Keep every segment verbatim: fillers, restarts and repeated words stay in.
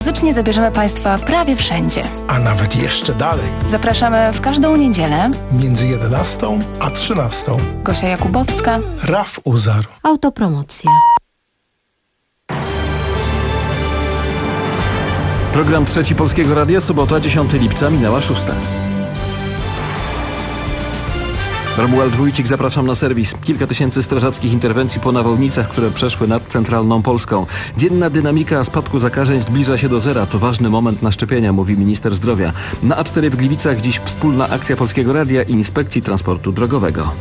Muzycznie zabierzemy Państwa prawie wszędzie. A nawet jeszcze dalej. Zapraszamy w każdą niedzielę. Między jedenastą a trzynastą. Gosia Jakubowska. Raf Uzar. Autopromocja. Program Trzeci Polskiego Radia, sobota, dziesiątego lipca, minęła szósta. Romuald Wójcik, zapraszam na serwis. Kilka tysięcy strażackich interwencji po nawałnicach, które przeszły nad centralną Polską. Dzienna dynamika spadku zakażeń zbliża się do zera. To ważny moment na szczepienia, mówi minister zdrowia. Na A cztery w Gliwicach dziś wspólna akcja Polskiego Radia i Inspekcji Transportu Drogowego.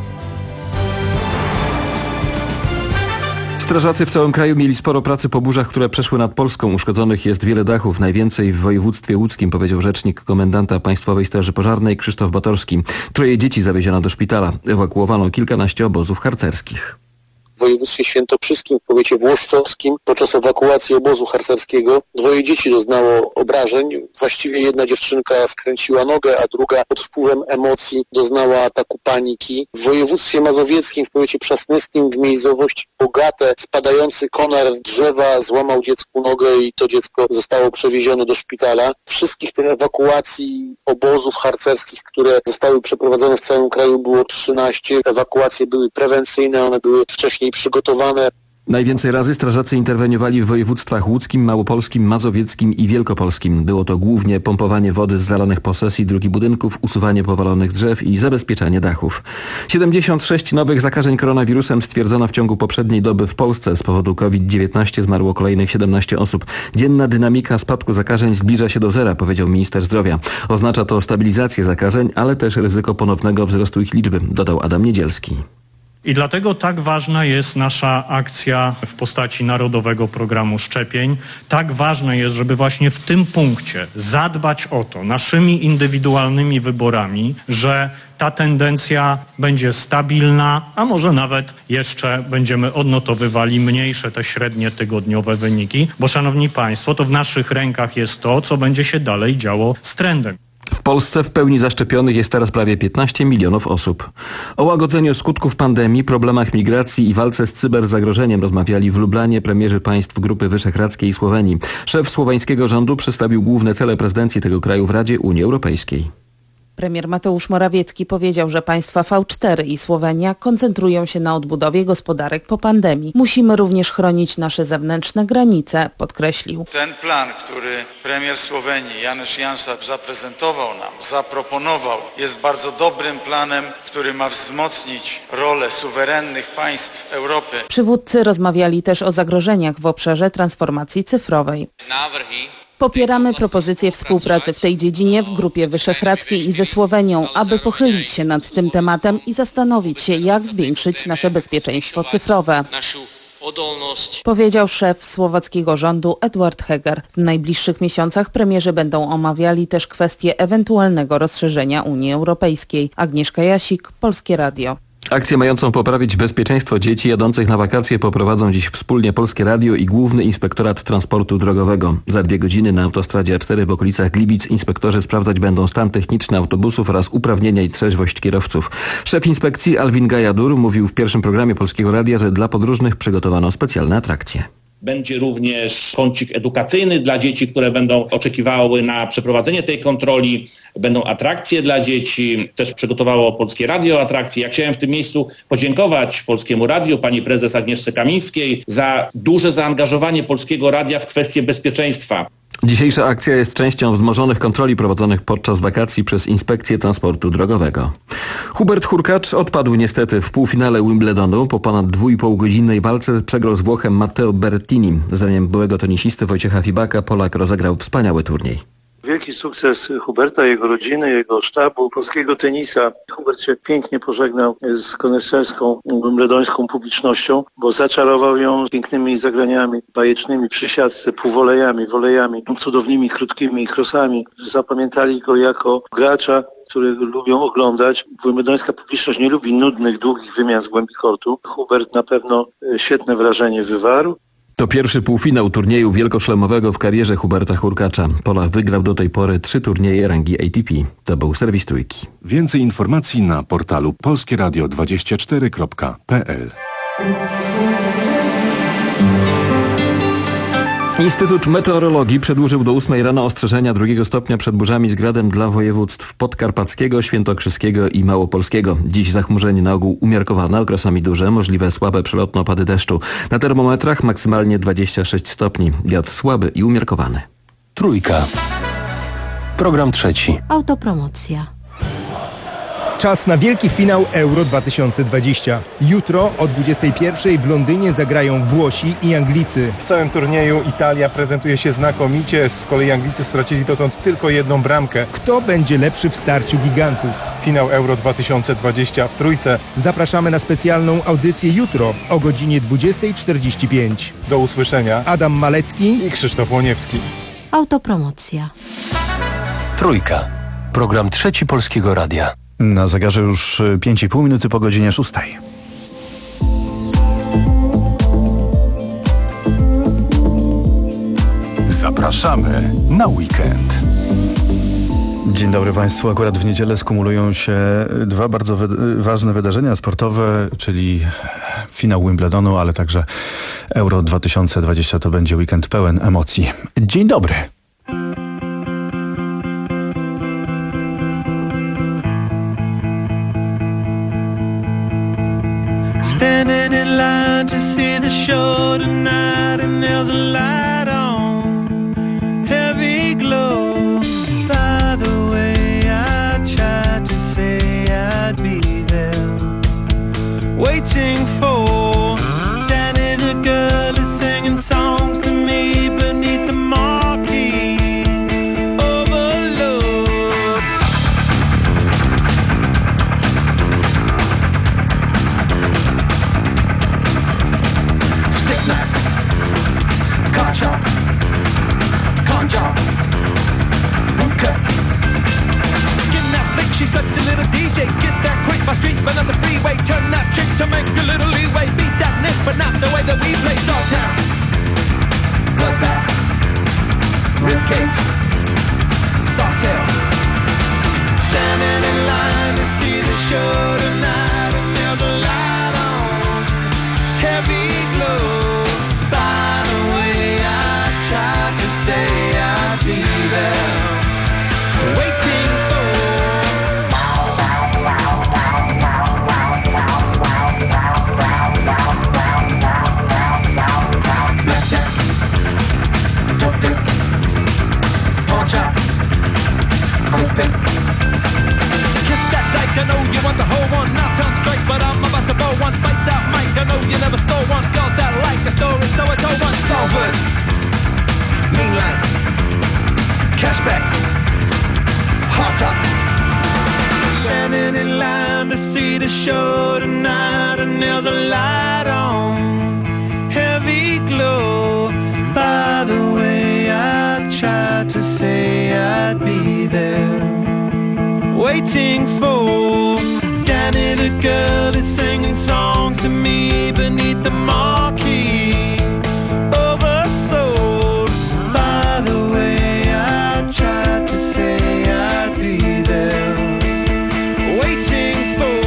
Strażacy w całym kraju mieli sporo pracy po burzach, które przeszły nad Polską. Uszkodzonych jest wiele dachów, najwięcej w województwie łódzkim, powiedział rzecznik komendanta Państwowej Straży Pożarnej Krzysztof Batorski. Troje dzieci zawieziono do szpitala. Ewakuowano kilkanaście obozów harcerskich. W województwie świętokrzyskim, w powiecie włoszczowskim, podczas ewakuacji obozu harcerskiego dwoje dzieci doznało obrażeń. Właściwie jedna dziewczynka skręciła nogę, a druga pod wpływem emocji doznała ataku paniki. W województwie mazowieckim, w powiecie przasnyskim, w miejscowości Bogate, spadający konar drzewa złamał dziecku nogę i to dziecko zostało przewiezione do szpitala. Wszystkich tych ewakuacji obozów harcerskich, które zostały przeprowadzone w całym kraju, było trzynaście. Ewakuacje były prewencyjne, one były wcześniej przygotowane. Najwięcej razy strażacy interweniowali w województwach łódzkim, małopolskim, mazowieckim i wielkopolskim. Było to głównie pompowanie wody z zalanych posesji, drugi budynków, usuwanie powalonych drzew i zabezpieczanie dachów. siedemdziesiąt sześć nowych zakażeń koronawirusem stwierdzono w ciągu poprzedniej doby w Polsce. Z powodu COVID dziewiętnaście zmarło kolejnych siedemnaście osób. Dzienna dynamika spadku zakażeń zbliża się do zera, powiedział minister zdrowia. Oznacza to stabilizację zakażeń, ale też ryzyko ponownego wzrostu ich liczby, dodał Adam Niedzielski. I dlatego tak ważna jest nasza akcja w postaci Narodowego Programu Szczepień. Tak ważne jest, żeby właśnie w tym punkcie zadbać o to naszymi indywidualnymi wyborami, że ta tendencja będzie stabilna, a może nawet jeszcze będziemy odnotowywali mniejsze te średnie tygodniowe wyniki, bo szanowni państwo, to w naszych rękach jest to, co będzie się dalej działo z trendem. W Polsce w pełni zaszczepionych jest teraz prawie piętnaście milionów osób. O łagodzeniu skutków pandemii, problemach migracji i walce z cyberzagrożeniem rozmawiali w Lublanie premierzy państw Grupy Wyszehradzkiej i Słowenii. Szef słoweńskiego rządu przedstawił główne cele prezydencji tego kraju w Radzie Unii Europejskiej. Premier Mateusz Morawiecki powiedział, że państwa V cztery i Słowenia koncentrują się na odbudowie gospodarek po pandemii. Musimy również chronić nasze zewnętrzne granice, podkreślił. Ten plan, który premier Słowenii Janez Janša zaprezentował nam, zaproponował, jest bardzo dobrym planem, który ma wzmocnić rolę suwerennych państw Europy. Przywódcy rozmawiali też o zagrożeniach w obszarze transformacji cyfrowej. Popieramy propozycję współpracy w tej dziedzinie w Grupie Wyszehradzkiej i ze Słowenią, aby pochylić się nad tym tematem i zastanowić się, jak zwiększyć nasze bezpieczeństwo cyfrowe, powiedział szef słowackiego rządu Edward Heger. W najbliższych miesiącach premierzy będą omawiali też kwestię ewentualnego rozszerzenia Unii Europejskiej. Agnieszka Jasik, Polskie Radio. Akcję mającą poprawić bezpieczeństwo dzieci jadących na wakacje poprowadzą dziś wspólnie Polskie Radio i Główny Inspektorat Transportu Drogowego. Za dwie godziny na autostradzie A cztery w okolicach Gliwic inspektorzy sprawdzać będą stan techniczny autobusów oraz uprawnienia i trzeźwość kierowców. Szef inspekcji Alvin Gajadur mówił w pierwszym programie Polskiego Radia, że dla podróżnych przygotowano specjalne atrakcje. Będzie również kącik edukacyjny dla dzieci, które będą oczekiwały na przeprowadzenie tej kontroli. Będą atrakcje dla dzieci. Też przygotowało Polskie Radio atrakcje. Ja chciałem w tym miejscu podziękować Polskiemu Radiu, pani prezes Agnieszce Kamińskiej za duże zaangażowanie Polskiego Radia w kwestie bezpieczeństwa. Dzisiejsza akcja jest częścią wzmożonych kontroli prowadzonych podczas wakacji przez Inspekcję Transportu Drogowego. Hubert Hurkacz odpadł niestety w półfinale Wimbledonu. Po ponad dwuipółgodzinnej walce przegrał z Włochem Matteo Berrettini. Zdaniem byłego tenisisty Wojciecha Fibaka Polak rozegrał wspaniały turniej. Wielki sukces Huberta, jego rodziny, jego sztabu, polskiego tenisa. Hubert się pięknie pożegnał z koneserską, wimbledońską publicznością, bo zaczarował ją pięknymi zagraniami bajecznymi przy siatce, półwolejami, wolejami, cudownymi, krótkimi krosami. Zapamiętali go jako gracza, których lubią oglądać. Wimbledońska publiczność nie lubi nudnych, długich wymian z głębi kortu. Hubert na pewno świetne wrażenie wywarł. To pierwszy półfinał turnieju wielkoszlemowego w karierze Huberta Hurkacza. Polak wygrał do tej pory trzy turnieje rangi A T P. To był serwis Trójki. Więcej informacji na portalu polskie radio dwadzieścia cztery kropka p l. Instytut Meteorologii przedłużył do ósmej rano ostrzeżenia drugiego stopnia przed burzami z gradem dla województw podkarpackiego, świętokrzyskiego i małopolskiego. Dziś zachmurzenie na ogół umiarkowane, okresami duże, możliwe słabe przelotne opady deszczu. Na termometrach maksymalnie dwadzieścia sześć stopni. Wiatr słaby i umiarkowany. Trójka. Program trzeci. Autopromocja. Czas na wielki finał Euro dwa tysiące dwadzieścia. Jutro o dwudziestej pierwszej w Londynie zagrają Włosi i Anglicy. W całym turnieju Italia prezentuje się znakomicie, z kolei Anglicy stracili dotąd tylko jedną bramkę. Kto będzie lepszy w starciu gigantów? Finał Euro dwa tysiące dwadzieścia w Trójce. Zapraszamy na specjalną audycję jutro o godzinie dwudziestej czterdzieści pięć. Do usłyszenia. Adam Malecki i Krzysztof Łoniewski. Autopromocja. Trójka. Program trzeci Polskiego Radia. Na zegarze już pięć i pół minuty po godzinie szóstej. Zapraszamy na weekend. Dzień dobry Państwu. Akurat w niedzielę skumulują się dwa bardzo wy- ważne wydarzenia sportowe, czyli finał Wimbledonu, ale także Euro dwa tysiące dwadzieścia. To będzie weekend pełen emocji. Dzień dobry. Standing in line to see the show tonight, and there's a light on, heavy glow. By the way, I tried to say I'd be there, waiting for Danny the girl is singing songs to me beneath the marquee. Overload. Stick knife, car chop, con job, boot cut. Skin that flick, she's such a little D J. Get that quick, my streets burn up the freeway. Turn that chick to make a little leeway. Beat that nick, but not the way that we play. Dogtown, bloodbath, ribcage, softail. Standing in line to see the show tonight, and there's a light on, heavy glow. By the way, I tried to say I'd be there, waiting for blackjack, dope dick, pawn shop, quick pick. Kiss that dyke, I know you want the whole one. Not turn straight, but I'm about to bow one. Bite that mic, I know you never stole one. Cause that like a story, so I told one. Salford, mean line, cashback, hot top. Standing in line to see the show tonight, and there's a light on, heavy glow. By the way, I tried to say I'd be there, waiting for Danny the girl is singing songs to me beneath the marquee. Oversold. By the way, I tried to say I'd be there, waiting for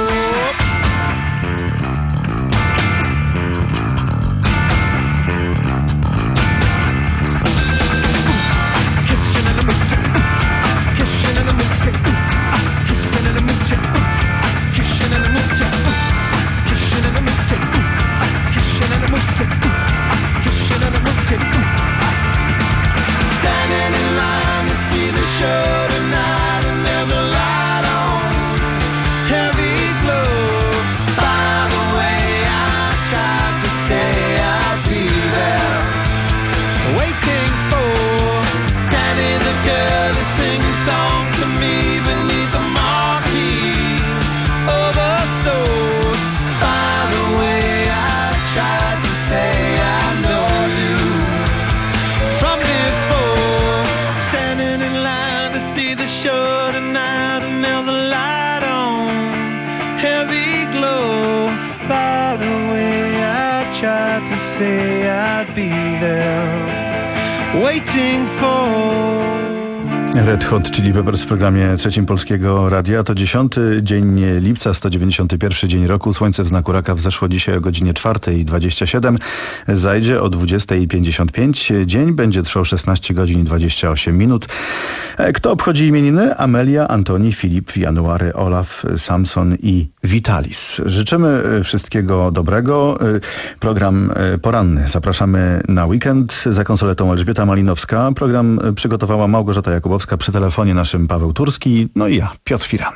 kissing in the mood, kissing in the mood, kissing in the mood, kissing in the mood, kissing in the mood, kissing in the mood, kissing in the mood. Standing in line to see the show tonight, and there's a light on, heavy glow. By the way, I tried to say I'd be there, waiting for Danny the girl is singing songs to me beneath the marquee. Oversold. By the way, I tried to say I know you from before. Standing in line to see the show tonight, and there's a light on, heavy glow. By the way, I tried to say I'd be there, waiting for. Red Hot Chili Peppers w programie trzecim Polskiego Radia. To dziesiąty dzień lipca, sto dziewięćdziesiąty pierwszy dzień roku. Słońce w znaku raka wzeszło dzisiaj o godzinie czwartej dwadzieścia siedem. Zajdzie o dwudziestej pięćdziesiąt pięć. Dzień będzie trwał szesnaście godzin i dwadzieścia osiem minut. Kto obchodzi imieniny? Amelia, Antoni, Filip, January, Olaf, Samson i Vitalis. Życzymy wszystkiego dobrego. Program poranny zapraszamy na weekend. Za konsoletą Elżbieta Malinowska. Program przygotowała Małgorzata Jakubowska. Przy telefonie naszym Paweł Turski, no i ja, Piotr Firan.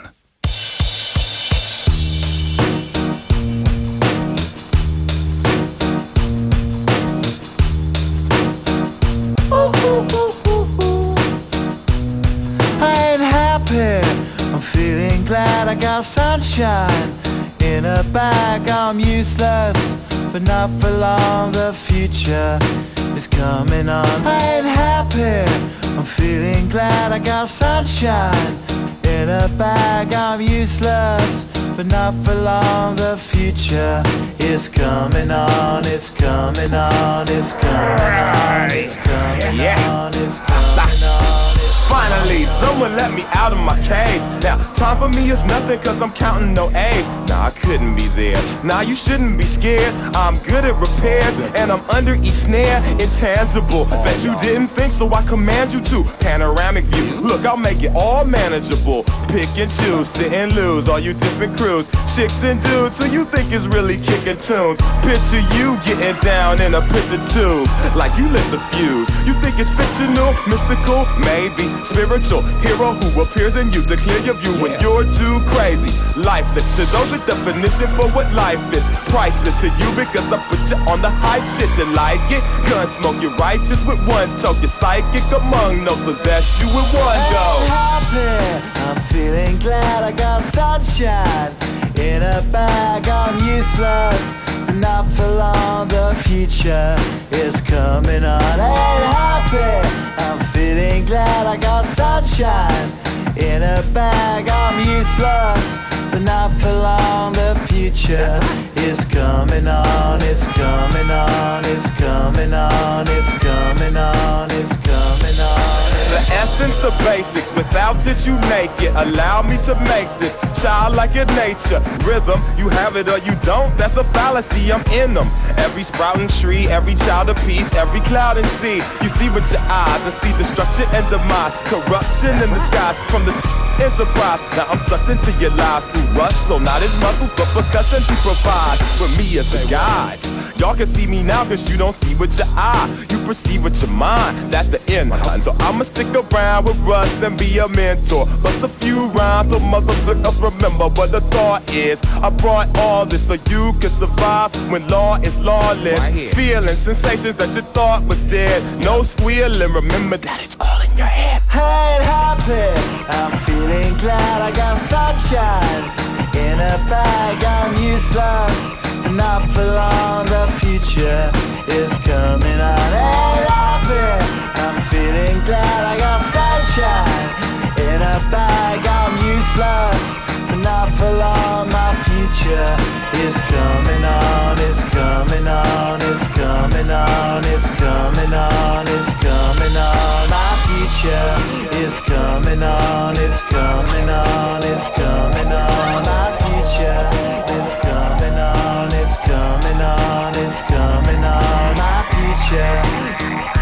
I ain't happy, I'm feeling glad I got sunshine in a bag. I'm useless, but not for long. The future is coming on. I ain't happy, I'm feeling glad I got sunshine in a bag. I'm useless, but not for long. The future is coming on, it's coming on, it's coming on, it's coming on, it's coming on. Finally, someone let me out of my cage. Now, time for me is nothing cause I'm counting no A's. Nah, I couldn't be there. Nah, you shouldn't be scared. I'm good at repairs and I'm under each snare. Intangible, bet you didn't think so I command you to. Panoramic view, look, I'll make it all manageable. Pick and choose, sit and lose, all you different crews. Chicks and dudes who you think is really kicking tunes. Picture you getting down in a picture tube, like you lit the fuse. You think it's fictional, mystical, maybe. Spiritual hero who appears in you to clear your view when you're too crazy. Lifeless to those, the definition for what life is. Priceless to you because I put you on the hype shit. You like it? Gun smoke, you're righteous with one toke. You're psychic among no possess you with one go. I'm happy, I'm feeling glad I got sunshine in a bag. I'm useless, but not for long. The future is coming on. Ain't happy, I'm feeling glad I got sunshine in a bag. I'm useless, but not for long. The future is coming on, it's coming on, it's coming on, it's coming on, it's coming on. The essence, the basics, without it you make it. Allow me to make this childlike in nature. Rhythm, you have it or you don't, that's a fallacy, I'm in them. Every sprouting tree, every child of peace, every cloud and sea. You see with your eyes and see destruction and demise. Corruption in the skies from this enterprise. Now I'm sucked into your lives through rust, so not as muscles, but percussion to provide for me as a guide. Y'all can see me now cause you don't see with your eye. You perceive with your mind, that's the end line. So I'ma stick around with Russ and be a mentor. Bust a few rhymes so motherfuckers remember what the thought is. I brought all this so you can survive when law is lawless. Right, feeling sensations that you thought was dead. No squealing, remember that it's all in your head. I ain't happy, I'm feeling glad I got sunshine in a bag. I'm useless, but not for long. The future is coming on. Ain't happy, I'm feeling glad I got sunshine in a bag. I'm useless, but not for long. My future is coming on, it's coming on, it's coming on, it's coming on, it's coming on. My future is coming on, it's coming on, it's coming on. My future is coming on, it's coming on, it's coming on. My future.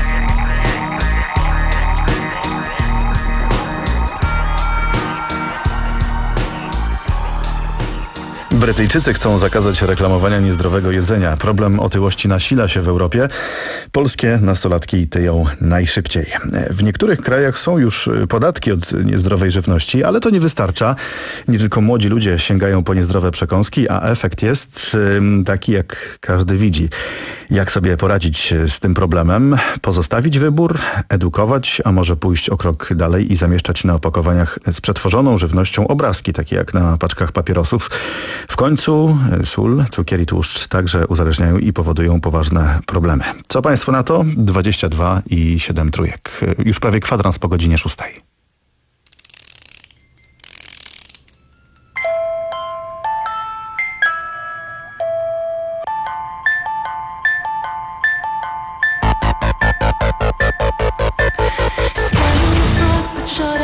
Brytyjczycy chcą zakazać reklamowania niezdrowego jedzenia. Problem otyłości nasila się w Europie. Polskie nastolatki tyją najszybciej. W niektórych krajach są już podatki od niezdrowej żywności, ale to nie wystarcza. Nie tylko młodzi ludzie sięgają po niezdrowe przekąski, a efekt jest taki, jak każdy widzi. Jak sobie poradzić z tym problemem? Pozostawić wybór, edukować, a może pójść o krok dalej i zamieszczać na opakowaniach z przetworzoną żywnością obrazki, takie jak na paczkach papierosów. W końcu sól, cukier i tłuszcz także uzależniają i powodują poważne problemy. Co państwo na to? dwadzieścia dwa i siedem trójek. Już prawie kwadrans po godzinie szóstej. Shut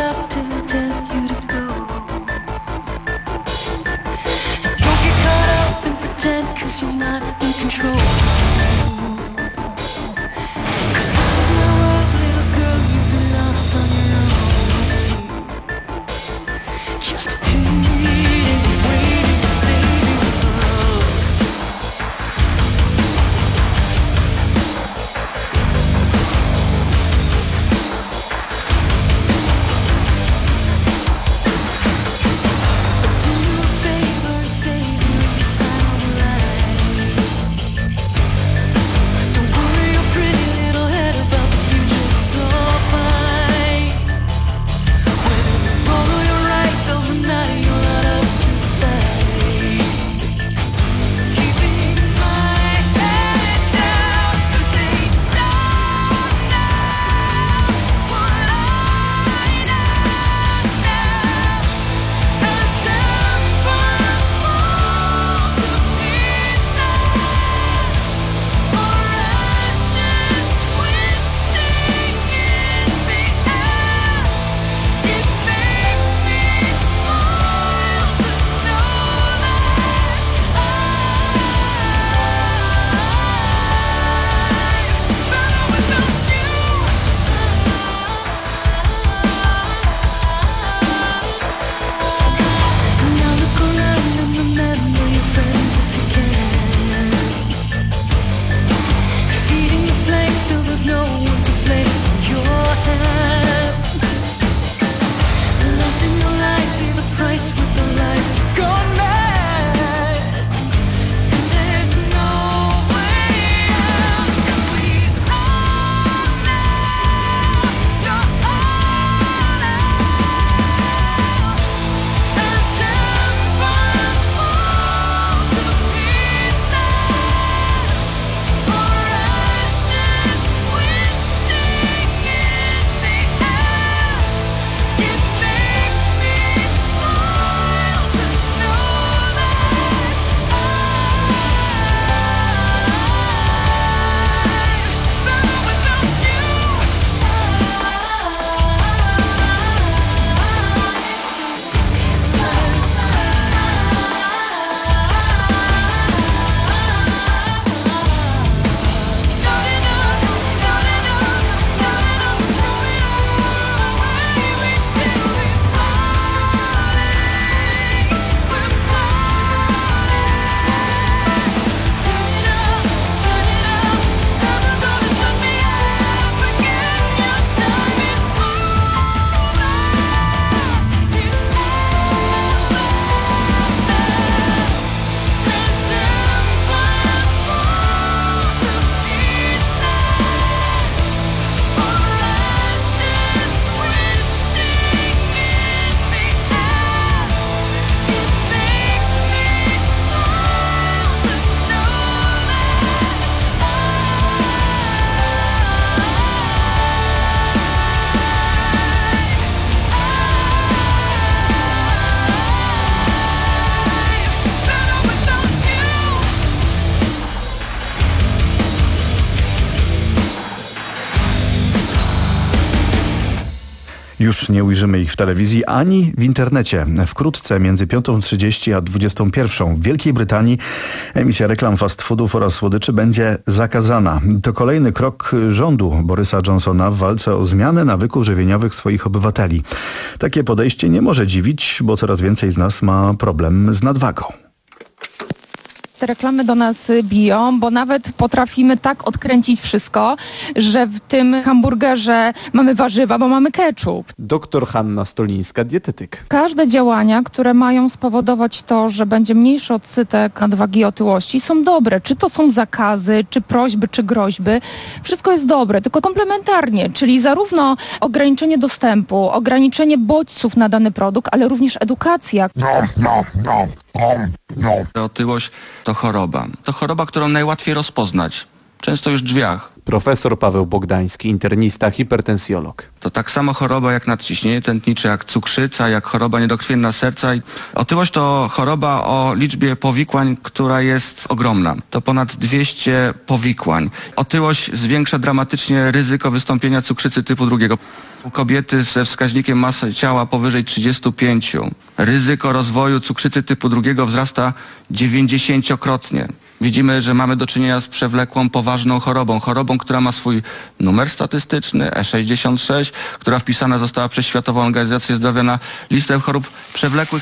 Już nie ujrzymy ich w telewizji ani w internecie. Wkrótce między piątą trzydzieści a dwudziestą pierwszą w Wielkiej Brytanii emisja reklam fast foodów oraz słodyczy będzie zakazana. To kolejny krok rządu Borysa Johnsona w walce o zmianę nawyków żywieniowych swoich obywateli. Takie podejście nie może dziwić, bo coraz więcej z nas ma problem z nadwagą. Te reklamy do nas biją, bo nawet potrafimy tak odkręcić wszystko, że w tym hamburgerze mamy warzywa, bo mamy ketchup. Doktor Hanna Stolińska, dietetyk. Każde działania, które mają spowodować to, że będzie mniejszy odsetek nadwagi i otyłości, są dobre. Czy to są zakazy, czy prośby, czy groźby. Wszystko jest dobre, tylko komplementarnie, czyli zarówno ograniczenie dostępu, ograniczenie bodźców na dany produkt, ale również edukacja. No, no, no, no, no. Otyłość to choroba. To choroba, którą najłatwiej rozpoznać. Często już w drzwiach. Profesor Paweł Bogdański, internista, hipertensjolog. To tak samo choroba jak nadciśnienie tętnicze, jak cukrzyca, jak choroba niedokrwienna serca. Otyłość to choroba o liczbie powikłań, która jest ogromna. To ponad dwieście powikłań. Otyłość zwiększa dramatycznie ryzyko wystąpienia cukrzycy typu drugiego. U kobiety ze wskaźnikiem masy ciała powyżej trzydziestu pięciu ryzyko rozwoju cukrzycy typu drugiego wzrasta dziewięćdziesięciokrotnie. Widzimy, że mamy do czynienia z przewlekłą, poważną chorobą. Chorobą, która ma swój numer statystyczny E sześćdziesiąt sześć, która wpisana została przez Światową Organizację Zdrowia na listę chorób przewlekłych.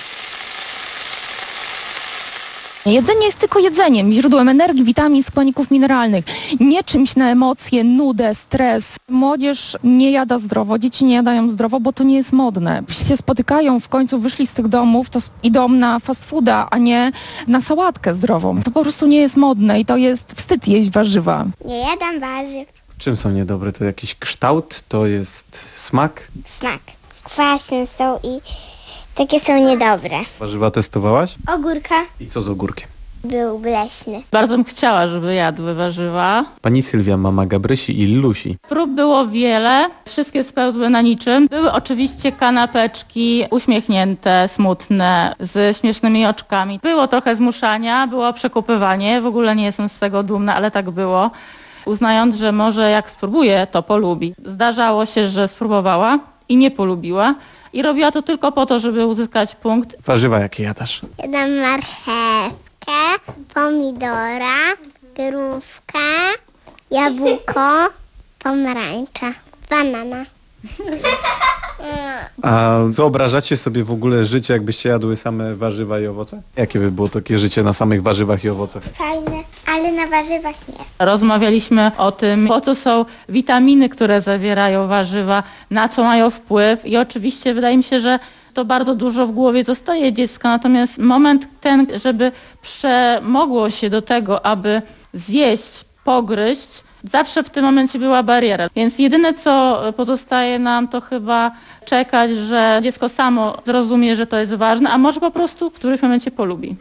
Jedzenie jest tylko jedzeniem, źródłem energii, witamin, składników mineralnych. Nie czymś na emocje, nudę, stres. Młodzież nie jada zdrowo, dzieci nie jadają zdrowo, bo to nie jest modne. Jeśli się spotykają, w końcu wyszli z tych domów, to idą na fast fooda, a nie na sałatkę zdrową. To po prostu nie jest modne i to jest wstyd jeść warzywa. Nie jadam warzyw. Czym są niedobre? To jakiś kształt? To jest smak? Smak. Kwaśne są i takie są niedobre. Warzywa testowałaś? Ogórka. I co z ogórkiem? Był leśny. Bardzo bym chciała, żeby jadły warzywa. Pani Sylwia, mama Gabrysi i Lusi. Prób było wiele, wszystkie spełzły na niczym. Były oczywiście kanapeczki uśmiechnięte, smutne, z śmiesznymi oczkami. Było trochę zmuszania, było przekupywanie. W ogóle nie jestem z tego dumna, ale tak było. Uznając, że może jak spróbuje, to polubi. Zdarzało się, że spróbowała i nie polubiła. I robiła to tylko po to, żeby uzyskać punkt. Warzywa jakie jadasz? Jadam marchewkę, pomidora, grówkę, jabłko, pomarańcza, banana. A wyobrażacie sobie w ogóle życie, jakbyście jadły same warzywa i owoce? Jakie by było takie życie na samych warzywach i owocach? Fajne, ale na warzywach nie. Rozmawialiśmy o tym, po co są witaminy, które zawierają warzywa, na co mają wpływ i oczywiście wydaje mi się, że to bardzo dużo w głowie zostaje dziecka, natomiast moment ten, żeby przemogło się do tego, aby zjeść, pogryźć, zawsze w tym momencie była bariera. Więc jedyne, co pozostaje nam, to chyba czekać, że dziecko samo zrozumie, że to jest ważne, a może po prostu w którymś momencie polubi.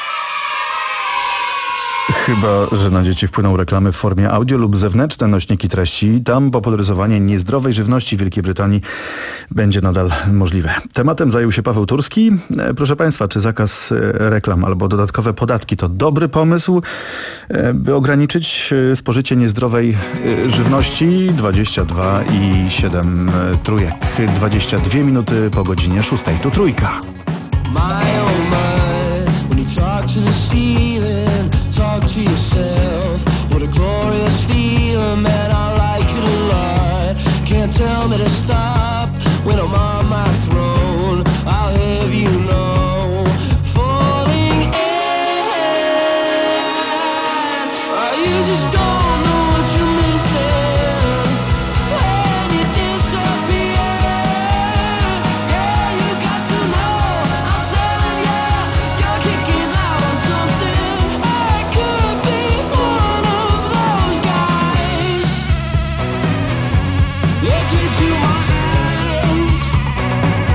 Chyba że na dzieci wpłyną reklamy w formie audio lub zewnętrzne nośniki treści. Tam popularyzowanie niezdrowej żywności w Wielkiej Brytanii będzie nadal możliwe. Tematem zajął się Paweł Turski. Proszę Państwa, czy zakaz reklam albo dodatkowe podatki to dobry pomysł, by ograniczyć spożycie niezdrowej żywności? dwadzieścia dwa i siedem trójek. dwadzieścia dwie minuty po godzinie szóstej. Tu Trójka. Talk to yourself, what a glorious feeling, man, I like it a lot. Can't tell me to stop when I'm on my throne, I'll have you know, falling in, oh, you just don't know what you're missing, when you disappear, yeah, you got to know, I'm telling you, you're kicking out on something. Look into my eyes.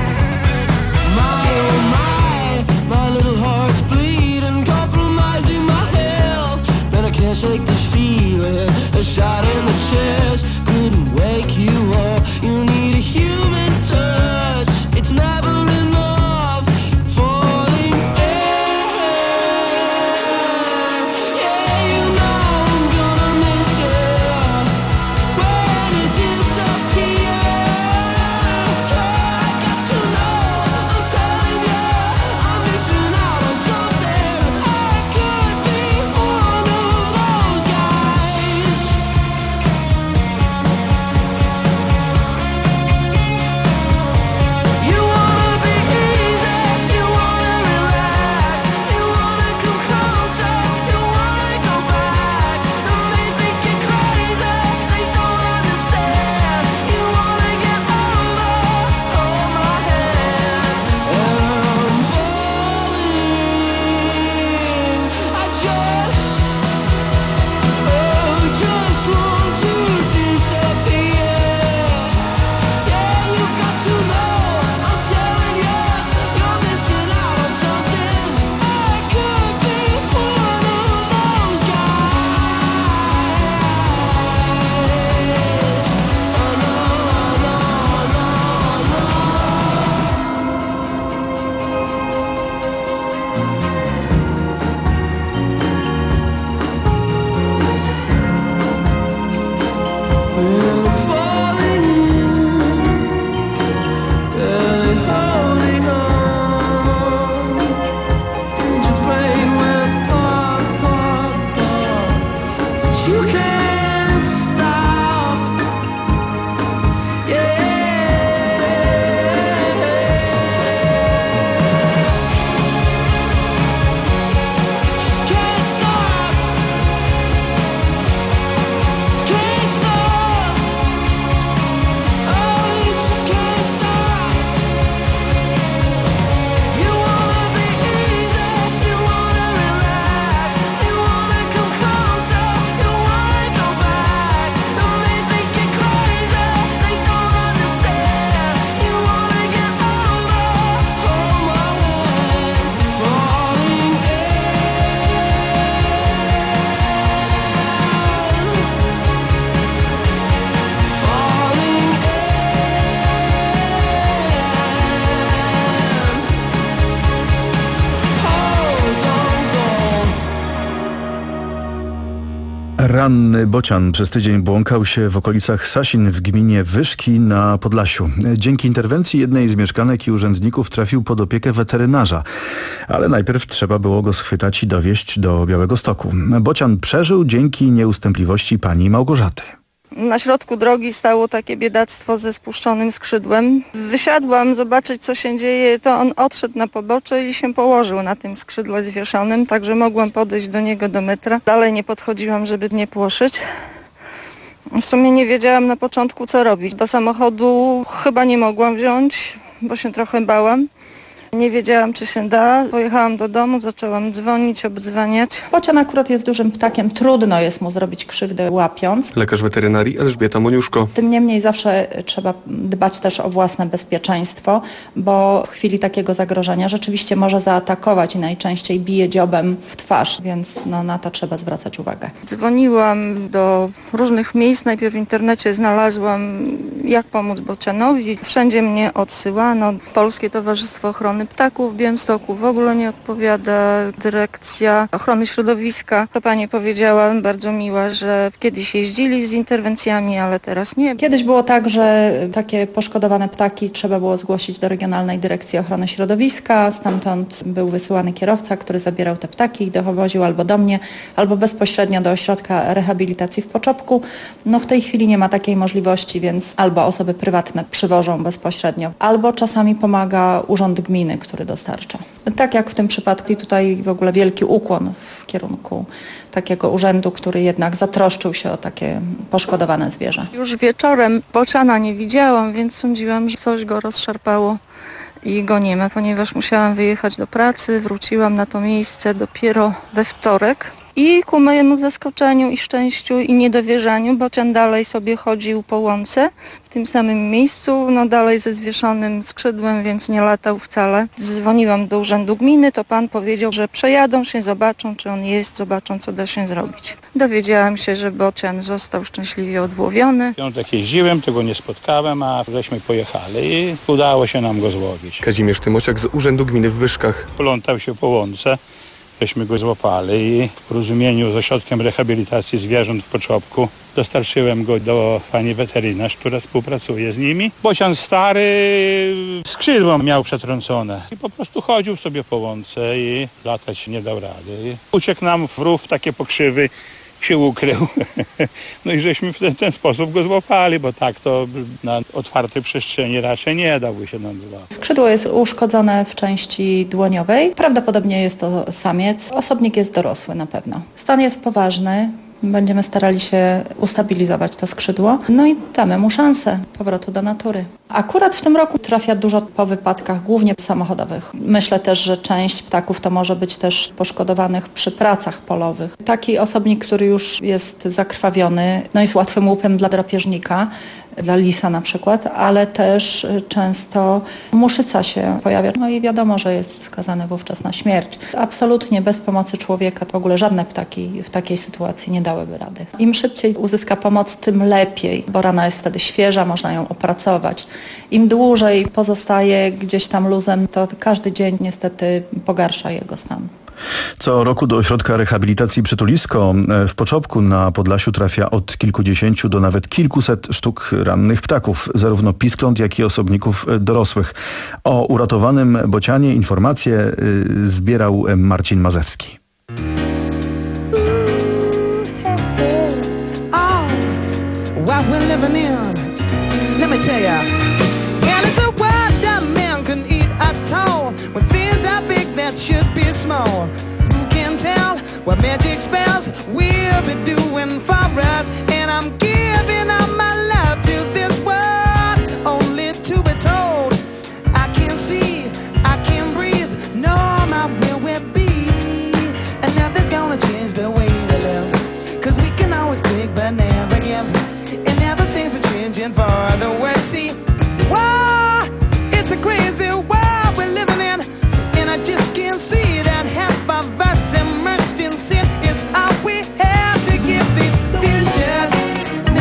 Ranny bocian przez tydzień błąkał się w okolicach Sasin w gminie Wyszki na Podlasiu. Dzięki interwencji jednej z mieszkanek i urzędników trafił pod opiekę weterynarza, ale najpierw trzeba było go schwytać i dowieźć do Białegostoku. Bocian przeżył dzięki nieustępliwości pani Małgorzaty. Na środku drogi stało takie biedactwo ze spuszczonym skrzydłem. Wysiadłam zobaczyć, co się dzieje, to on odszedł na pobocze i się położył na tym skrzydle zwieszonym, także mogłam podejść do niego do metra. Dalej nie podchodziłam, żeby mnie płoszyć. W sumie nie wiedziałam na początku, co robić. Do samochodu chyba nie mogłam wziąć, bo się trochę bałam. Nie wiedziałam, czy się da. Pojechałam do domu, zaczęłam dzwonić, obdzwaniać. Bocian akurat jest dużym ptakiem, trudno jest mu zrobić krzywdę łapiąc. Lekarz weterynarii Elżbieta Moniuszko. Tym niemniej zawsze trzeba dbać też o własne bezpieczeństwo, bo w chwili takiego zagrożenia rzeczywiście może zaatakować i najczęściej bije dziobem w twarz, więc no, na to trzeba zwracać uwagę. Dzwoniłam do różnych miejsc. Najpierw w internecie znalazłam, jak pomóc bocianowi. Wszędzie mnie odsyłano. Polskie Towarzystwo Ochrony Ptaków w Białymstoku w ogóle nie odpowiada. Dyrekcja Ochrony Środowiska. To pani powiedziała, bardzo miła, że kiedyś jeździli z interwencjami, ale teraz nie. Kiedyś było tak, że takie poszkodowane ptaki trzeba było zgłosić do Regionalnej Dyrekcji Ochrony Środowiska. Stamtąd był wysyłany kierowca, który zabierał te ptaki i dowoził albo do mnie, albo bezpośrednio do ośrodka rehabilitacji w Poczopku. No w tej chwili nie ma takiej możliwości, więc albo osoby prywatne przywożą bezpośrednio, albo czasami pomaga Urząd Gminy, który dostarcza. Tak jak w tym przypadku i tutaj w ogóle wielki ukłon w kierunku takiego urzędu, który jednak zatroszczył się o takie poszkodowane zwierzę. Już wieczorem bociana nie widziałam, więc sądziłam, że coś go rozszarpało i go nie ma, ponieważ musiałam wyjechać do pracy. Wróciłam na to miejsce dopiero we wtorek. I ku mojemu zaskoczeniu i szczęściu i niedowierzaniu bocian dalej sobie chodził po łące w tym samym miejscu, no dalej ze zwieszonym skrzydłem, więc nie latał wcale. Dzwoniłam do Urzędu Gminy, to pan powiedział, że przejadą się, zobaczą, czy on jest, zobaczą, co da się zrobić. Dowiedziałam się, że bocian został szczęśliwie odłowiony. W piątek jeździłem, tego nie spotkałem, a żeśmy pojechali i udało się nam go złowić. Kazimierz Tymosiak z Urzędu Gminy w Wyszkach. Plątał się po łące. Żeśmy go złapali i w porozumieniu z Ośrodkiem Rehabilitacji Zwierząt w Poczopku dostarczyłem go do pani weterynarz, która współpracuje z nimi. Bocian stary, skrzydło miał przetrącone i po prostu chodził sobie po łące i latać nie dał rady. Uciekł nam w rów, takie pokrzywy, się ukrył. No i żeśmy w ten, ten sposób go złapali, bo tak to na otwartej przestrzeni raczej nie dałby się nam złapać. Skrzydło jest uszkodzone w części dłoniowej. Prawdopodobnie jest to samiec. Osobnik jest dorosły na pewno. Stan jest poważny. Będziemy starali się ustabilizować to skrzydło. No i damy mu szansę powrotu do natury. Akurat w tym roku trafia dużo po wypadkach, głównie samochodowych. Myślę też, że część ptaków to może być też poszkodowanych przy pracach polowych. Taki osobnik, który już jest zakrwawiony, no jest łatwym łupem dla drapieżnika, dla lisa na przykład, ale też często muszyca się pojawia. No i wiadomo, że jest skazany wówczas na śmierć. Absolutnie bez pomocy człowieka w ogóle żadne ptaki w takiej sytuacji nie dałyby rady. Im szybciej uzyska pomoc, tym lepiej, bo rana jest wtedy świeża, można ją opracować. Im dłużej pozostaje gdzieś tam luzem, to każdy dzień niestety pogarsza jego stan. Co roku do ośrodka rehabilitacji Przytulisko w Poczopku na Podlasiu trafia od kilkudziesięciu do nawet kilkuset sztuk rannych ptaków, zarówno piskląt, jak i osobników dorosłych. O uratowanym bocianie informacje zbierał Marcin Mazewski. Should be small. Who can tell what magic spells we'll be doing for us? And I'm giving all my love to this world, only to be told I can't see, I can't breathe, no, my will will be. And nothing's gonna change the way we live, cause we can always take but never give. And now the things are changing for the worse. See, whoa, it's a crazy world we're living in. I just can't see that half of us immersed in sin is all we have to give these futures.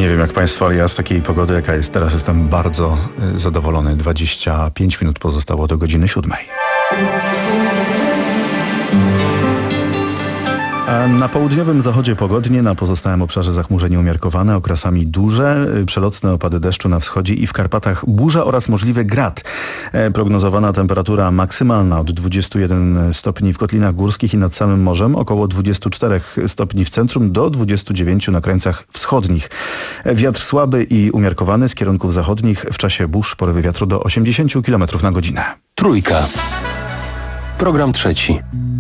Nie wiem jak Państwo, ale ja z takiej pogody, jaka jest teraz, jestem bardzo y, zadowolony. dwadzieścia pięć minut pozostało do godziny siódmej. A na południowym zachodzie pogodnie, na pozostałym obszarze zachmurzenie umiarkowane, okresami duże, przelotne opady deszczu na wschodzie i w Karpatach burza oraz możliwy grad. Prognozowana temperatura maksymalna od dwudziestu jeden stopni w kotlinach górskich i nad samym morzem, około dwudziestu czterech stopni w centrum do dwudziestu dziewięciu na krańcach wschodnich. Wiatr słaby i umiarkowany z kierunków zachodnich, w czasie burz porywy wiatru do osiemdziesięciu kilometrów na godzinę. Trójka. Program trzeci.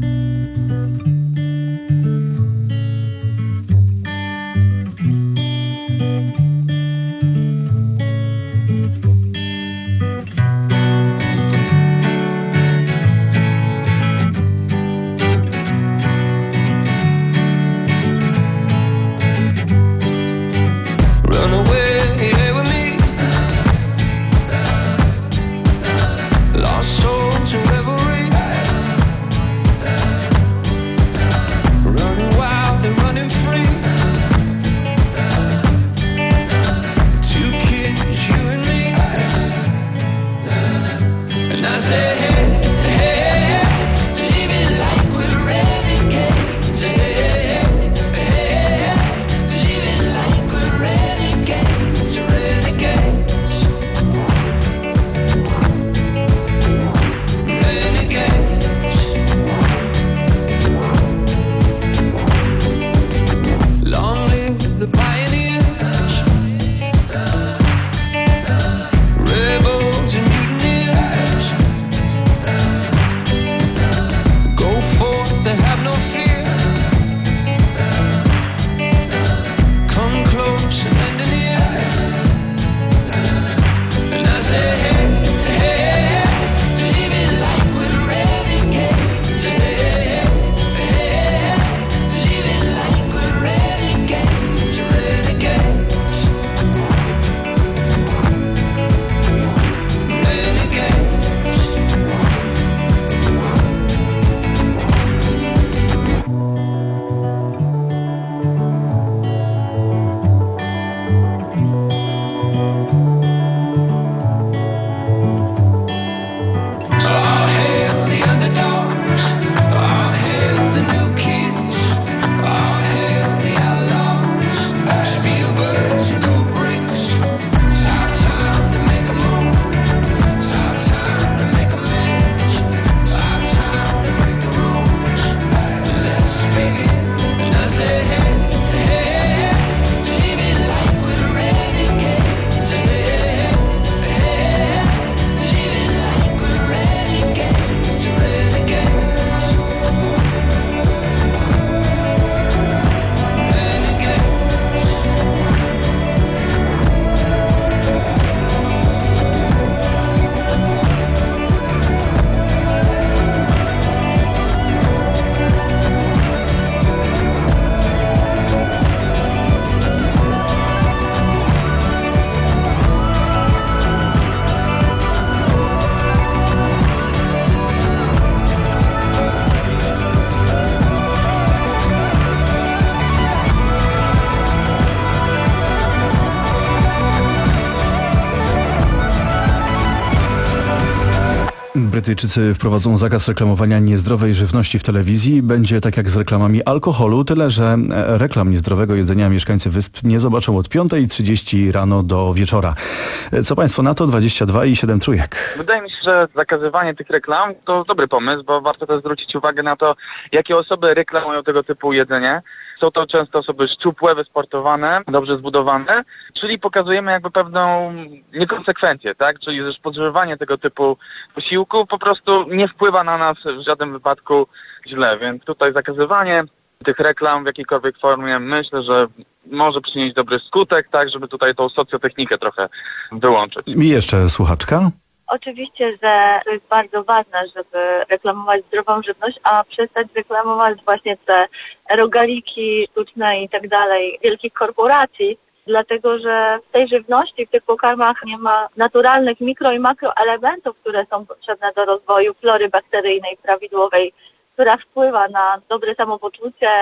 Brytyjczycy wprowadzą zakaz reklamowania niezdrowej żywności w telewizji. Będzie tak jak z reklamami alkoholu, tyle że reklam niezdrowego jedzenia mieszkańcy wysp nie zobaczą od piątej trzydzieści rano do wieczora. Co Państwo na to? dwadzieścia dwa i siedem trójek. Wydaje mi się, że zakazywanie tych reklam to dobry pomysł, bo warto też zwrócić uwagę na to, jakie osoby reklamują tego typu jedzenie. Są to często osoby szczupłe, wysportowane, dobrze zbudowane, czyli pokazujemy jakby pewną niekonsekwencję, tak? Czyli że spożywanie tego typu posiłków po prostu nie wpływa na nas w żadnym wypadku źle, więc tutaj zakazywanie tych reklam w jakiejkolwiek formie myślę, że może przynieść dobry skutek, tak, żeby tutaj tą socjotechnikę trochę wyłączyć. I jeszcze słuchaczka. Oczywiście, że to jest bardzo ważne, żeby reklamować zdrową żywność, a przestać reklamować właśnie te rogaliki sztuczne i tak dalej wielkich korporacji, dlatego że w tej żywności, w tych pokarmach nie ma naturalnych mikro- i makroelementów, które są potrzebne do rozwoju flory bakteryjnej prawidłowej, która wpływa na dobre samopoczucie,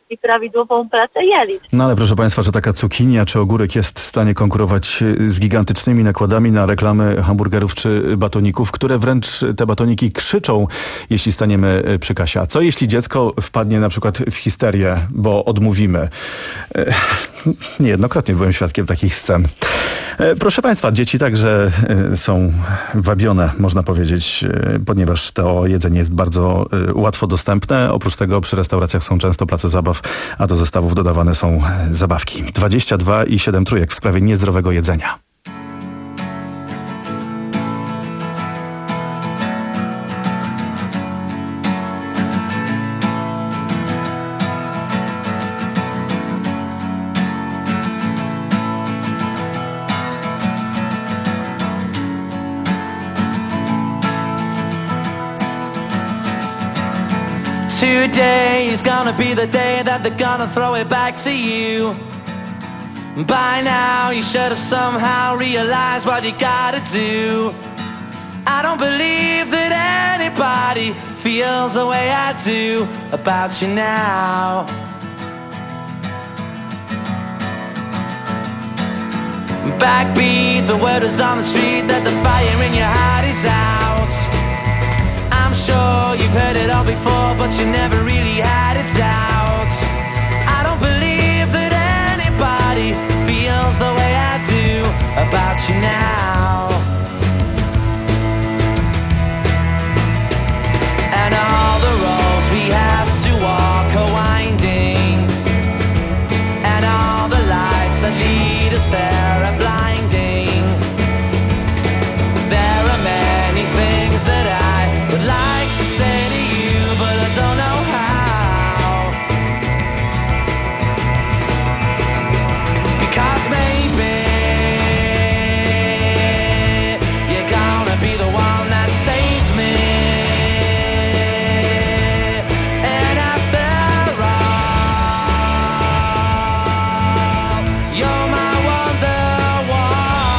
i prawidłową pracę jelit. No ale proszę Państwa, że taka cukinia czy ogórek jest w stanie konkurować z gigantycznymi nakładami na reklamy hamburgerów czy batoników, które wręcz te batoniki krzyczą, jeśli staniemy przy kasie. A co jeśli dziecko wpadnie na przykład w histerię, bo odmówimy? Niejednokrotnie byłem świadkiem takich scen. Proszę Państwa, dzieci także są wabione, można powiedzieć, ponieważ to jedzenie jest bardzo łatwo dostępne. Oprócz tego przy restauracjach są często place zabaw, a do zestawów dodawane są zabawki. dwadzieścia dwa i siedem trójek w sprawie niezdrowego jedzenia. Today is gonna be the day that they're gonna throw it back to you. By now you should have somehow realized what you gotta do. I don't believe that anybody feels the way I do about you now. Backbeat, the word is on the street that the fire in your heart is out. I'm sure you've heard it all before, but you never really had a doubt. I don't believe that anybody feels the way I do about you now. And all the roads we have to walk are winding, and all the lights that lead us there are blinding. There are many things that I would like to say to you, but I don't know how. Because maybe you're gonna be the one that saves me. And after all, you're my wonderwall.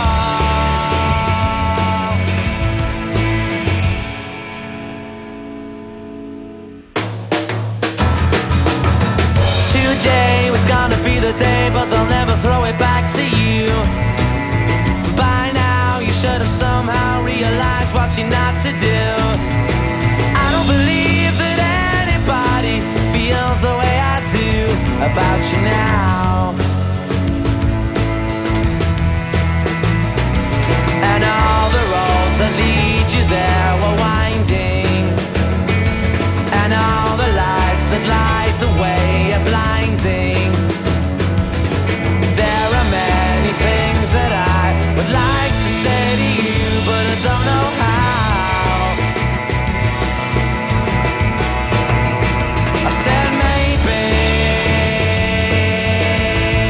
Today was gonna be the day, but they'll never throw it back to you. By now you should have somehow realized what you're not to do. I don't believe that anybody feels the way I do about you now. And all the roads that lead you there were winding, and all the lights that light the way are blinding. There are many things that I would like to say to you, but I don't know how. I said maybe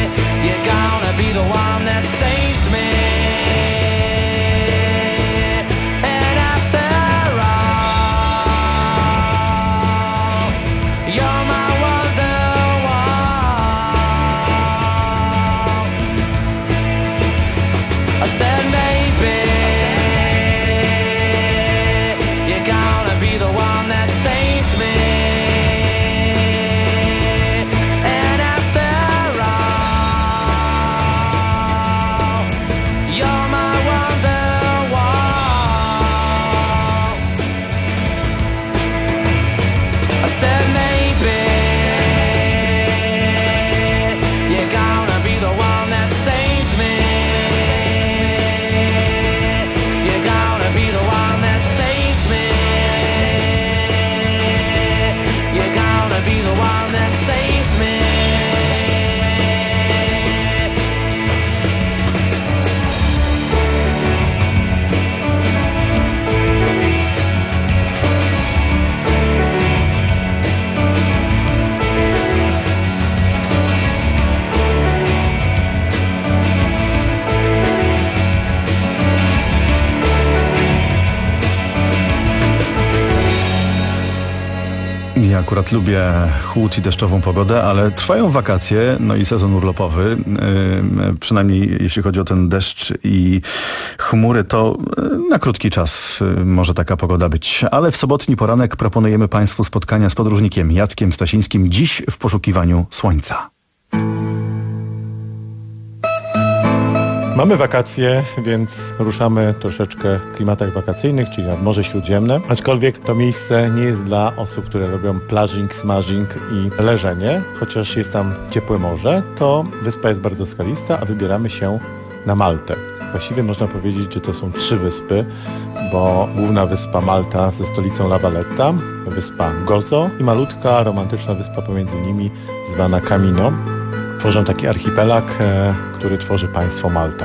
Ja akurat lubię chłód i deszczową pogodę, ale trwają wakacje, no i sezon urlopowy. Yy, przynajmniej jeśli chodzi o ten deszcz i chmury, to na krótki czas yy, może taka pogoda być. Ale w sobotni poranek proponujemy Państwu spotkania z podróżnikiem Jackiem Stasińskim, dziś w poszukiwaniu słońca. Mamy wakacje, więc ruszamy troszeczkę w klimatach wakacyjnych, czyli nad Morze Śródziemne. Aczkolwiek to miejsce nie jest dla osób, które robią plażing, smażing i leżenie. Chociaż jest tam ciepłe morze, to wyspa jest bardzo skalista, a wybieramy się na Maltę. Właściwie można powiedzieć, że to są trzy wyspy, bo główna wyspa Malta ze stolicą La Valletta, wyspa Gozo i malutka, romantyczna wyspa pomiędzy nimi zwana Camino. Tworzą taki archipelag, e, który tworzy państwo Malta.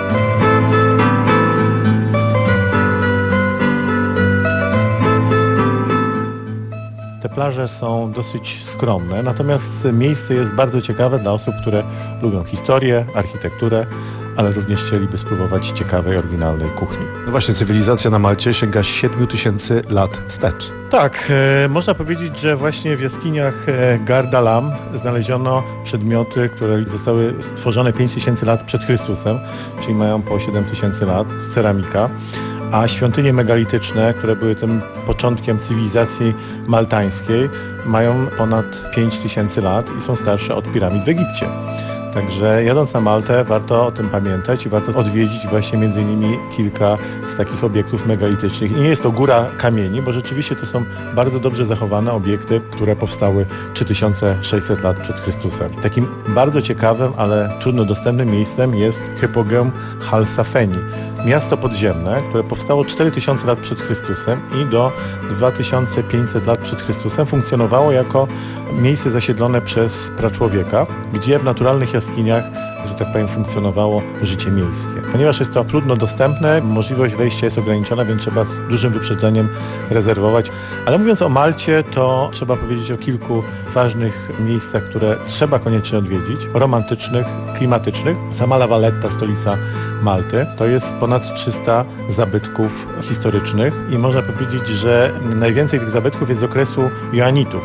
Te plaże są dosyć skromne, natomiast miejsce jest bardzo ciekawe dla osób, które lubią historię, architekturę, ale również chcieliby spróbować ciekawej, oryginalnej kuchni. No właśnie, cywilizacja na Malcie sięga siedmiu tysięcy lat wstecz. Tak, e, można powiedzieć, że właśnie w jaskiniach e, Gardalam znaleziono przedmioty, które zostały stworzone pięć tysięcy lat przed Chrystusem, czyli mają po siedem tysięcy lat, ceramika. A świątynie megalityczne, które były tym początkiem cywilizacji maltańskiej, mają ponad pięć tysięcy lat i są starsze od piramid w Egipcie. Także jadąc na Maltę warto o tym pamiętać i warto odwiedzić właśnie między innymi kilka z takich obiektów megalitycznych. I nie jest to góra kamieni, bo rzeczywiście to są bardzo dobrze zachowane obiekty, które powstały trzy tysiące sześćset lat przed Chrystusem. Takim bardzo ciekawym, ale trudno dostępnym miejscem jest Hypogeum Halsafeni. Miasto podziemne, które powstało cztery tysiące lat przed Chrystusem i do dwa tysiące pięćset lat przed Chrystusem funkcjonowało jako miejsce zasiedlone przez praczłowieka, gdzie w naturalnych jaskiniach, że tak powiem, funkcjonowało życie miejskie. Ponieważ jest to trudno dostępne, możliwość wejścia jest ograniczona, więc trzeba z dużym wyprzedzeniem rezerwować. Ale mówiąc o Malcie, to trzeba powiedzieć o kilku ważnych miejscach, które trzeba koniecznie odwiedzić, romantycznych, klimatycznych. Sama La Valletta, stolica Malty, to jest ponad trzysta zabytków historycznych i można powiedzieć, że najwięcej tych zabytków jest z okresu Joanitów.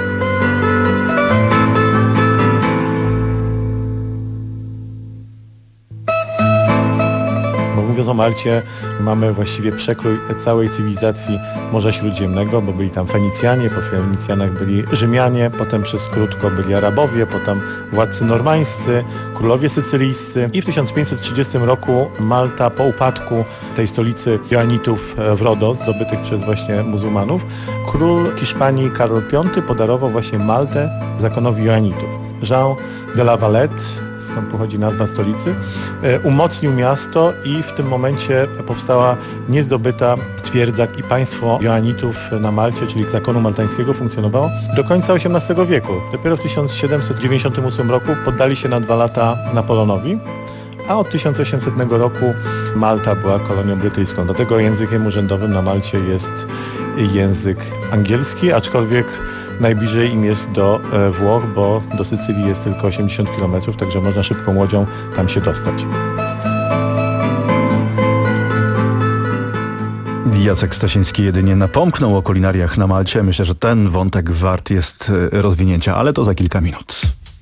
Mówiąc o Malcie, mamy właściwie przekrój całej cywilizacji Morza Śródziemnego, bo byli tam Fenicjanie, po Fenicjanach byli Rzymianie, potem przez krótko byli Arabowie, potem władcy normańscy, królowie sycylijscy i w tysiąc pięćset trzydziestym roku Malta po upadku tej stolicy Joanitów w Rodos, zdobytych przez właśnie muzułmanów, król Hiszpanii Karol Piąty podarował właśnie Maltę zakonowi Joanitów. Jean de la Valette, skąd pochodzi nazwa stolicy, umocnił miasto i w tym momencie powstała niezdobyta twierdza i państwo Joanitów na Malcie, czyli zakonu maltańskiego, funkcjonowało do końca osiemnastego wieku. Dopiero w tysiąc siedemset dziewięćdziesiątym ósmym roku poddali się na dwa lata Napoleonowi, a od tysiąc osiemsetnego roku Malta była kolonią brytyjską. Dlatego językiem urzędowym na Malcie jest język angielski, aczkolwiek najbliżej im jest do Włoch, bo do Sycylii jest tylko osiemdziesiąt kilometrów, także można szybką łodzią tam się dostać. Jacek Stasiński jedynie napomknął o kulinariach na Malcie. Myślę, że ten wątek wart jest rozwinięcia, ale to za kilka minut.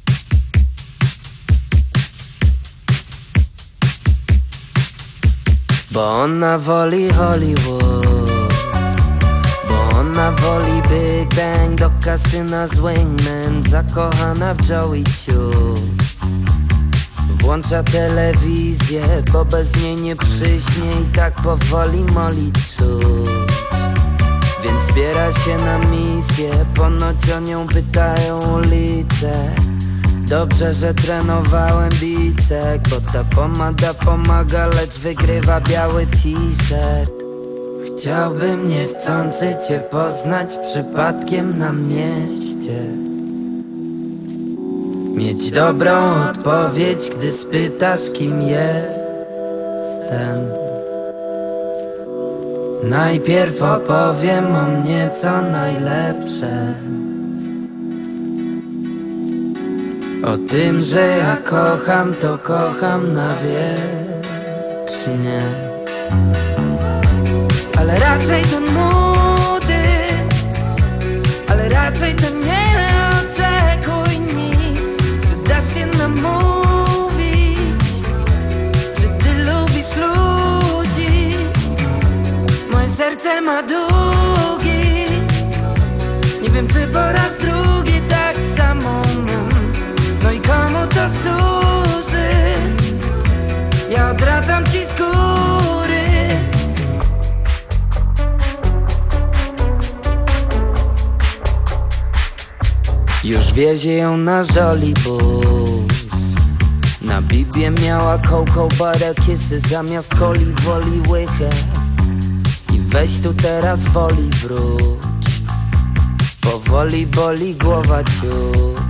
Bo ona woli Hollywood, bo ona woli Big Bang do kasyna z Wingman, zakochana w Joey Ciu. Włącza telewizję, bo bez niej nie przyśnie i tak powoli moli czuć. Więc zbiera się na misję, ponoć o nią pytają ulice. Dobrze, że trenowałem bicek, bo ta pomada pomaga, lecz wygrywa biały t-shirt. Chciałbym niechcący cię poznać przypadkiem na mieście, mieć dobrą odpowiedź, gdy spytasz, kim jestem. Najpierw opowiem o mnie co najlepsze, o tym, że ja kocham, to kocham na wiecznie. Ale raczej to nudy, ale raczej raczej to nie oczekuj nic. Czy da się namówić? Czy ty lubisz ludzi? Moje serce ma długi. Nie wiem, czy po raz drugi tak samo mam. No i komu to służy? Ja odradzam ci z góry. Już wiezie ją na żolibus. Na bibie miała cocoa butter kissy zamiast coli woli łychę. I weź tu teraz woli wróć. Powoli boli głowa ciut.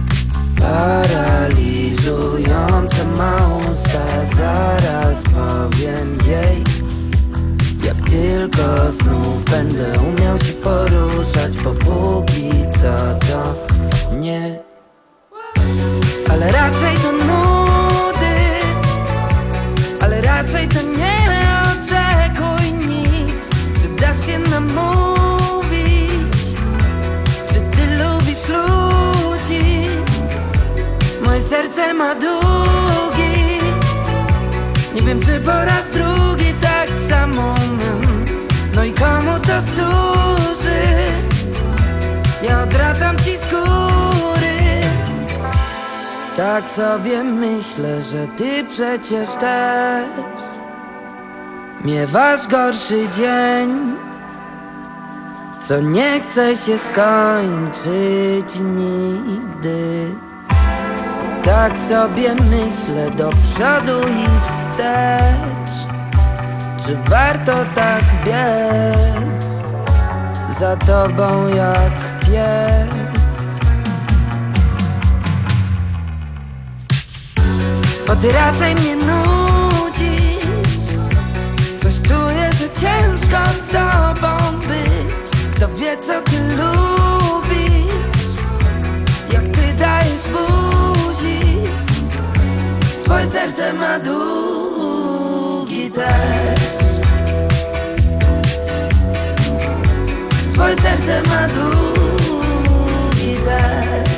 Paraliżujące ma usta. Zaraz powiem jej. Jak tylko znów będę umiał się poruszać. Bo póki co to nie. Ale raczej to nudy. Ale raczej to nie oczekuj nic. Czy da się namówić? Czy ty lubisz ludzi? Moje serce ma długi. Nie wiem, czy po raz drugi tak samo mam. No i komu to służy? Ja odradzam ci z góry. Tak sobie myślę, że ty przecież też miewasz gorszy dzień, co nie chce się skończyć nigdy. Tak sobie myślę do przodu i wstecz. Czy warto tak biec za tobą jak pies? Bo ty raczej mnie nudzisz. Coś czuję, że ciężko z tobą być. Kto wie, co ty lubisz, jak ty dajesz buzi. Twoje serce ma długi też. Twoje serce ma długi też.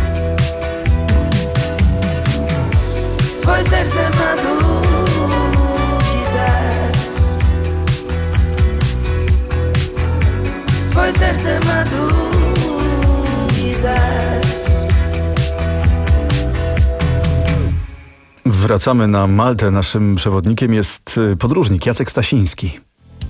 Twoje serce ma długi też. Twoje serce ma długi też. Wracamy na Maltę. Naszym przewodnikiem jest podróżnik Jacek Stasiński.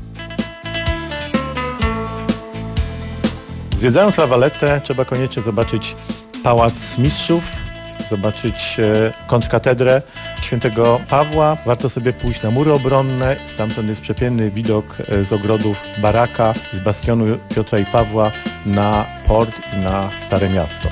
Zwiedzając La Vallettę trzeba koniecznie zobaczyć Pałac Mistrzów, zobaczyć kontrkatedrę świętego Pawła. Warto sobie pójść na mury obronne. Stamtąd jest przepiękny widok z ogrodów Baraka, z bastionu Piotra i Pawła na port i na Stare Miasto.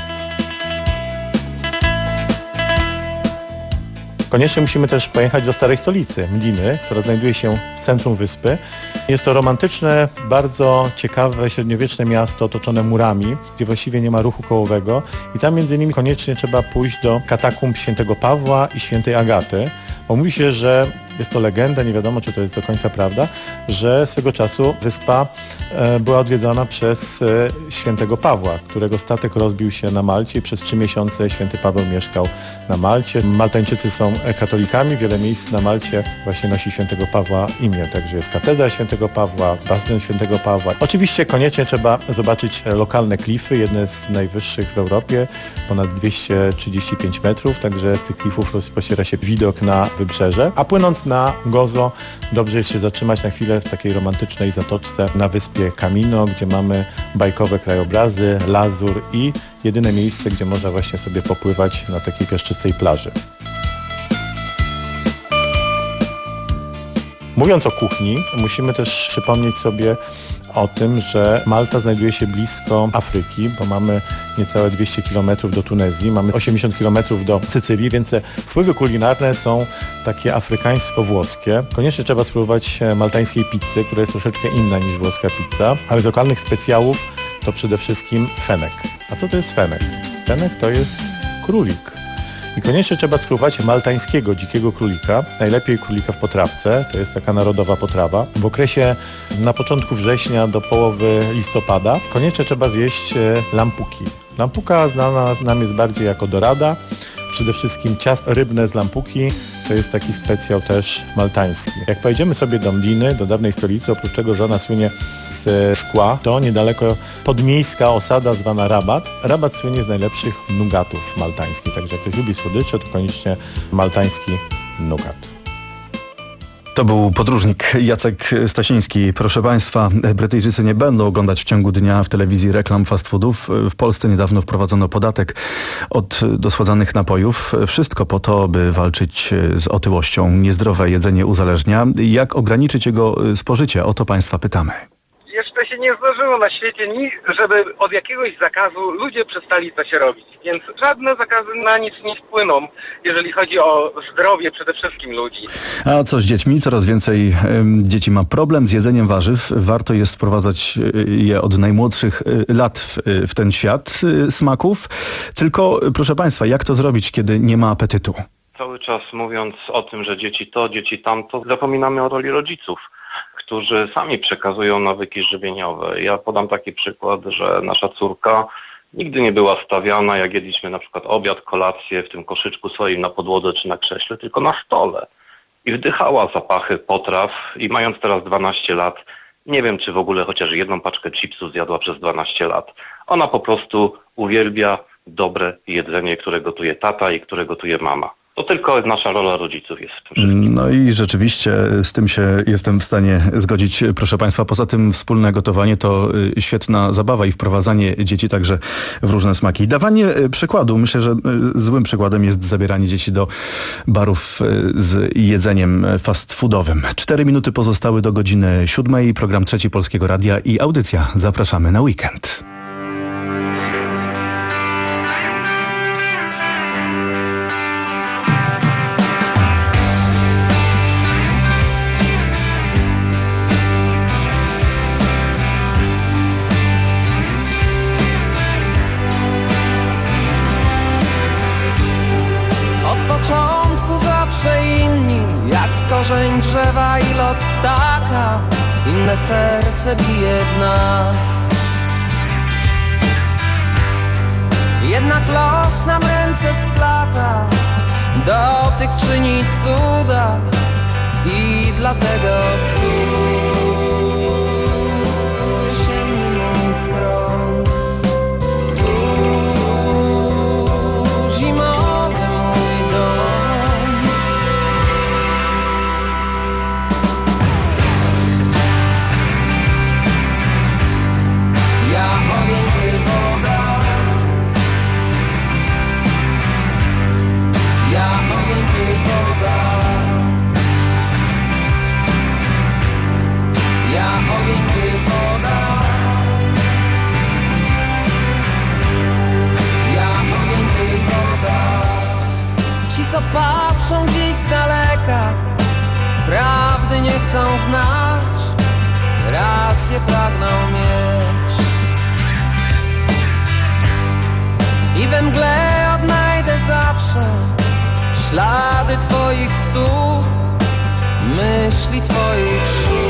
Koniecznie musimy też pojechać do starej stolicy, Mdiny, która znajduje się w centrum wyspy. Jest to romantyczne, bardzo ciekawe, średniowieczne miasto otoczone murami, gdzie właściwie nie ma ruchu kołowego. I tam między innymi koniecznie trzeba pójść do katakumb świętego Pawła i świętej Agaty, bo mówi się, że jest to legenda, nie wiadomo, czy to jest do końca prawda, że swego czasu wyspa e, była odwiedzana przez e, świętego Pawła, którego statek rozbił się na Malcie i przez trzy miesiące święty Paweł mieszkał na Malcie. Maltańczycy są katolikami, wiele miejsc na Malcie właśnie nosi świętego Pawła imię, także jest katedra świętego Pawła, bastion świętego Pawła. Oczywiście koniecznie trzeba zobaczyć lokalne klify, jedne z najwyższych w Europie, ponad dwieście trzydzieści pięć metrów, także z tych klifów rozpościera się widok na wybrzeże, a płynąc na Gozo dobrze jest się zatrzymać na chwilę w takiej romantycznej zatoczce na wyspie Camino, gdzie mamy bajkowe krajobrazy, lazur i jedyne miejsce, gdzie można właśnie sobie popływać na takiej piaszczystej plaży. Mówiąc o kuchni, musimy też przypomnieć sobie o tym, że Malta znajduje się blisko Afryki, bo mamy niecałe dwieście kilometrów do Tunezji, mamy osiemdziesiąt kilometrów do Sycylii, więc wpływy kulinarne są takie afrykańsko-włoskie. Koniecznie trzeba spróbować maltańskiej pizzy, która jest troszeczkę inna niż włoska pizza, ale z lokalnych specjałów to przede wszystkim fenek. A co to jest fenek? Fenek to jest królik. I koniecznie trzeba spróbować maltańskiego dzikiego królika, najlepiej królika w potrawce, to jest taka narodowa potrawa. W okresie na początku września do połowy listopada koniecznie trzeba zjeść lampuki. Lampuka znana nam jest bardziej jako dorada. Przede wszystkim ciasto rybne z lampuki to jest taki specjał też maltański. Jak pojedziemy sobie do Mliny, do dawnej stolicy, oprócz czego, że ona słynie z szkła, to niedaleko podmiejska osada zwana Rabat. Rabat słynie z najlepszych nugatów maltańskich, także jak ktoś lubi słodycze, to koniecznie maltański nugat. To był podróżnik Jacek Stasiński. Proszę Państwa, Brytyjczycy nie będą oglądać w ciągu dnia w telewizji reklam fast foodów. W Polsce niedawno wprowadzono podatek od dosładzanych napojów. Wszystko po to, by walczyć z otyłością. Niezdrowe jedzenie uzależnia. Jak ograniczyć jego spożycie? O to Państwa pytamy. Jeszcze się nie zdarzyło na świecie nic, żeby od jakiegoś zakazu ludzie przestali coś robić. Więc żadne zakazy na nic nie wpłyną, jeżeli chodzi o zdrowie przede wszystkim ludzi. A co z dziećmi? Coraz więcej y, dzieci ma problem z jedzeniem warzyw. Warto jest wprowadzać je od najmłodszych lat w, w ten świat y, smaków. Tylko, proszę Państwa, jak to zrobić, kiedy nie ma apetytu? Cały czas mówiąc o tym, że dzieci to, dzieci tamto, zapominamy o roli rodziców, którzy sami przekazują nawyki żywieniowe. Ja podam taki przykład, że nasza córka nigdy nie była stawiana, jak jedliśmy na przykład obiad, kolację w tym koszyczku swoim na podłodze czy na krześle, tylko na stole. I wdychała zapachy potraw i mając teraz dwanaście lat, nie wiem, czy w ogóle chociaż jedną paczkę chipsów zjadła przez dwanaście lat. Ona po prostu uwielbia dobre jedzenie, które gotuje tata i które gotuje mama. To tylko nasza rola rodziców jest w tym wszystkim. No i rzeczywiście z tym się jestem w stanie zgodzić. Proszę Państwa, poza tym wspólne gotowanie to świetna zabawa i wprowadzanie dzieci także w różne smaki. Dawanie przykładu. Myślę, że złym przykładem jest zabieranie dzieci do barów z jedzeniem fast foodowym. Cztery minuty pozostały do godziny siódmej. Program Trzeci Polskiego Radia i audycja. Zapraszamy na weekend. Korzeń drzewa i lot ptaka, inne serce bije w nas. Jednak los nam ręce splata, dotyk czyni cuda i dlatego zimny stron, tu zimowy mój dom. Co patrzą gdzieś z daleka, prawdy nie chcą znać, rację pragną mieć. I we mgle odnajdę zawsze ślady Twoich stóp, myśli Twoich sił.